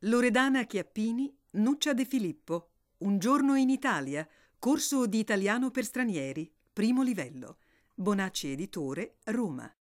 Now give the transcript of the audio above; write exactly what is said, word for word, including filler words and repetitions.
Loredana Chiappini, Nuccia De Filippo. Un giorno in Italia. Corso di italiano per stranieri. Primo livello. Bonacci Editore, Roma.